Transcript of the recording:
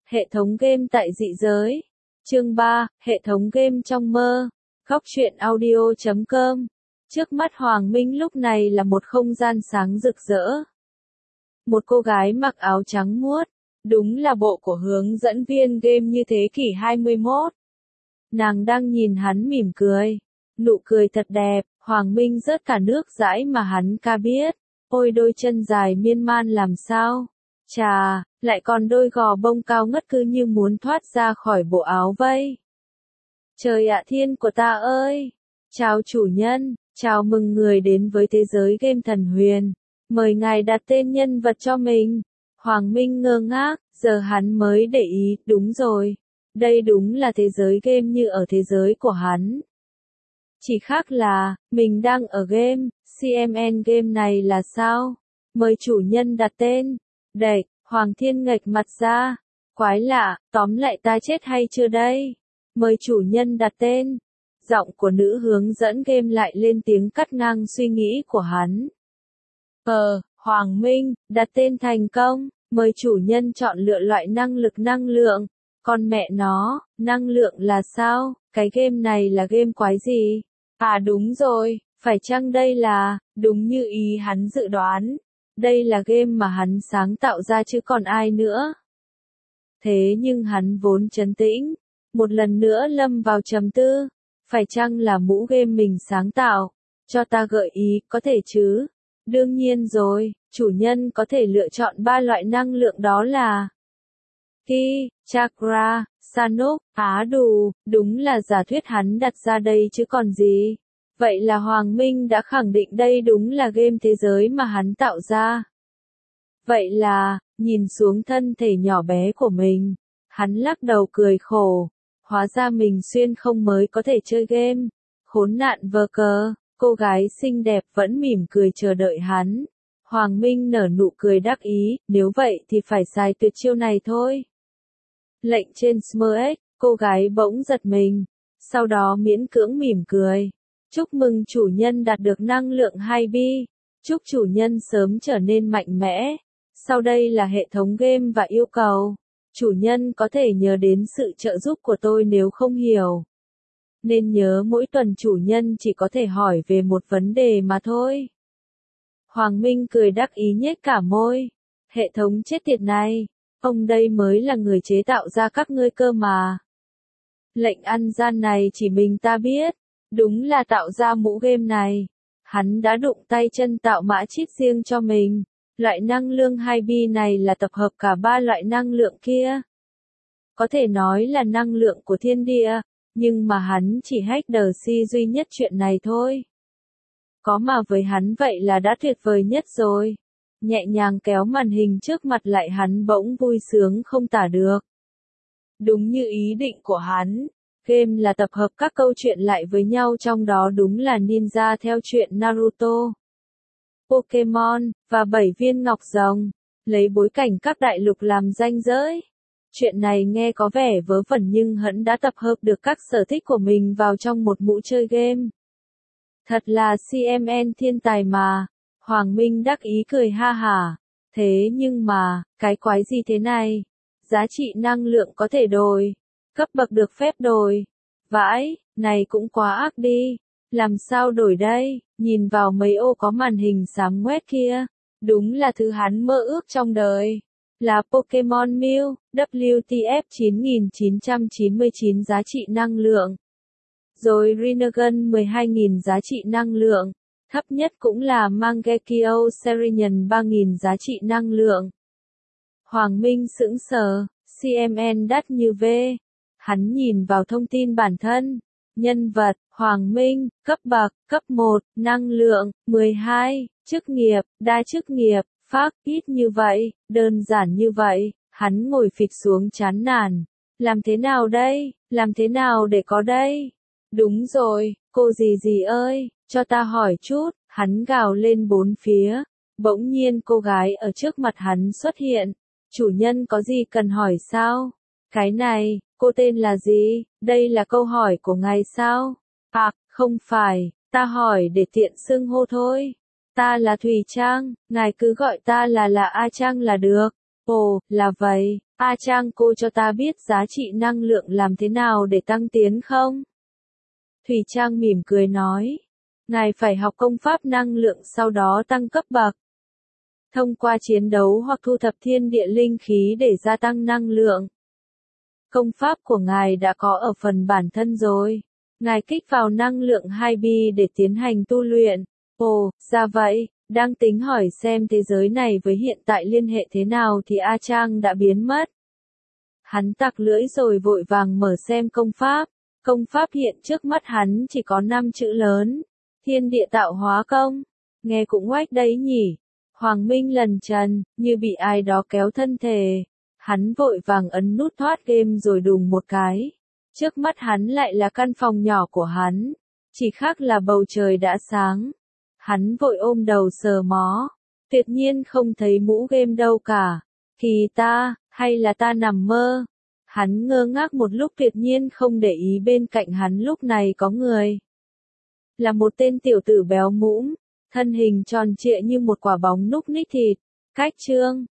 Hệ thống game tại dị giới. Chương 3, hệ thống game trong mơ. Góc truyện audio.com. Trước mắt Hoàng Minh lúc này là một không gian sáng rực rỡ. Một cô gái mặc áo trắng muốt, đúng là bộ của hướng dẫn viên game như thế kỷ 21. Nàng đang nhìn hắn mỉm cười. Nụ cười thật đẹp, Hoàng Minh rớt cả nước dãi mà hắn ca biết. Ôi đôi chân dài miên man làm sao? Chà, lại còn đôi gò bông cao ngất cứ như muốn thoát ra khỏi bộ áo vây. Trời ạ thiên của ta ơi! Chào chủ nhân, chào mừng người đến với thế giới game thần huyền. Mời ngài đặt tên nhân vật cho mình. Hoàng Minh ngơ ngác, giờ hắn mới để ý, đúng rồi. Đây đúng là thế giới game như ở thế giới của hắn. Chỉ khác là, mình đang ở game, CMN game này là sao? Mời chủ nhân đặt tên. Đệch, Hoàng Thiên nghệch mặt ra. Quái lạ, tóm lại ta chết hay chưa đây? Mời chủ nhân đặt tên. Giọng của nữ hướng dẫn game lại lên tiếng cắt ngang suy nghĩ của hắn. Hoàng Minh, đặt tên thành công. Mời chủ nhân chọn lựa loại năng lượng. Con mẹ nó, năng lượng là sao? Cái game này là game quái gì? À đúng rồi, phải chăng đây là, đúng như ý hắn dự đoán. Đây là game mà hắn sáng tạo ra chứ còn ai nữa. Thế nhưng hắn vốn trấn tĩnh, một lần nữa lâm vào trầm tư. Phải chăng là mũ game mình sáng tạo? Cho ta gợi ý, có thể chứ? Đương nhiên rồi, chủ nhân có thể lựa chọn 3 loại năng lượng đó là Ki, Chakra, Sanok, Á Đủ, đúng là giả thuyết hắn đặt ra đây chứ còn gì. Vậy là Hoàng Minh đã khẳng định đây đúng là game thế giới mà hắn tạo ra. Vậy là, nhìn xuống thân thể nhỏ bé của mình, hắn lắc đầu cười khổ. Hóa ra mình xuyên không mới có thể chơi game. Khốn nạn vơ cờ, cô gái xinh đẹp vẫn mỉm cười chờ đợi hắn. Hoàng Minh nở nụ cười đắc ý, nếu vậy thì phải xài tuyệt chiêu này thôi. Lệnh trên Smurf, cô gái bỗng giật mình, sau đó miễn cưỡng mỉm cười. Chúc mừng chủ nhân đạt được năng lượng 2B. Chúc chủ nhân sớm trở nên mạnh mẽ. Sau đây là hệ thống game và yêu cầu. Chủ nhân có thể nhớ đến sự trợ giúp của tôi nếu không hiểu. Nên nhớ mỗi tuần chủ nhân chỉ có thể hỏi về một vấn đề mà thôi. Hoàng Minh cười đắc ý nhếch cả môi. Hệ thống chết tiệt này, ông đây mới là người chế tạo ra các ngươi cơ mà. Lệnh ăn gian này chỉ mình ta biết. Đúng là tạo ra mũ game này. Hắn đã đụng tay chân tạo mã chip riêng cho mình. Loại năng lượng 2B này là tập hợp cả 3 loại năng lượng kia. Có thể nói là năng lượng của thiên địa, nhưng mà hắn chỉ hack the si duy nhất chuyện này thôi. Có mà với hắn vậy là đã tuyệt vời nhất rồi. Nhẹ nhàng kéo màn hình trước mặt lại hắn bỗng vui sướng không tả được. Đúng như ý định của hắn. Game là tập hợp các câu chuyện lại với nhau trong đó đúng là ninja theo truyện Naruto, Pokemon, và 7 viên ngọc rồng, lấy bối cảnh các đại lục làm ranh giới. Chuyện này nghe có vẻ vớ vẩn nhưng hắn đã tập hợp được các sở thích của mình vào trong một mũ chơi game. Thật là CMN thiên tài mà. Hoàng Minh đắc ý cười ha hả. Thế nhưng mà, cái quái gì thế này? Giá trị năng lượng có thể đổi. Cấp bậc được phép đổi. Vãi, này cũng quá ác đi. Làm sao đổi đây? Nhìn vào mấy ô có màn hình xám ngoét kia. Đúng là thứ hắn mơ ước trong đời. Là Pokemon Mew, WTF 9999 giá trị năng lượng. Rồi Rinnegan 12.000 giá trị năng lượng. Thấp nhất cũng là Mangekyo Serenian 3.000 giá trị năng lượng. Hoàng Minh sững sờ, CMN đắt như V. Hắn nhìn vào thông tin bản thân. Nhân vật, Hoàng Minh, cấp bậc, cấp 1, năng lượng, 12, chức nghiệp, đa chức nghiệp, phác, ít như vậy, đơn giản như vậy, hắn ngồi phịch xuống chán nản. Làm thế nào đây? Làm thế nào để có đây? Đúng rồi, cô gì ơi, cho ta hỏi chút, hắn gào lên bốn phía. Bỗng nhiên cô gái ở trước mặt hắn xuất hiện. Chủ nhân có gì cần hỏi sao? Cái này, cô tên là gì? Đây là câu hỏi của ngài sao? À, không phải, ta hỏi để tiện xưng hô thôi. Ta là Thùy Trang, ngài cứ gọi ta là A Trang là được. Ồ, là vậy, A Trang, cô cho ta biết giá trị năng lượng làm thế nào để tăng tiến không? Thủy Trang mỉm cười nói. Ngài phải học công pháp năng lượng sau đó tăng cấp bậc. Thông qua chiến đấu hoặc thu thập thiên địa linh khí để gia tăng năng lượng. Công pháp của ngài đã có ở phần bản thân rồi. Ngài kích vào năng lượng 2B để tiến hành tu luyện. Ồ, ra vậy, đang tính hỏi xem thế giới này với hiện tại liên hệ thế nào thì A Trang đã biến mất. Hắn tặc lưỡi rồi vội vàng mở xem công pháp. Công pháp hiện trước mắt hắn chỉ có 5 chữ lớn. Thiên địa tạo hóa công. Nghe cũng oách đấy nhỉ. Hoàng Minh lần trần, như bị ai đó kéo thân thể. Hắn vội vàng ấn nút thoát game rồi đùng một cái. Trước mắt hắn lại là căn phòng nhỏ của hắn. Chỉ khác là bầu trời đã sáng. Hắn vội ôm đầu sờ mó. Tuyệt nhiên không thấy mũ game đâu cả. Kỳ ta, hay là ta nằm mơ? Hắn ngơ ngác một lúc tuyệt nhiên không để ý bên cạnh hắn lúc này có người. Là một tên tiểu tử béo mũm, thân hình tròn trịa như một quả bóng núc ních thịt. Cách trương,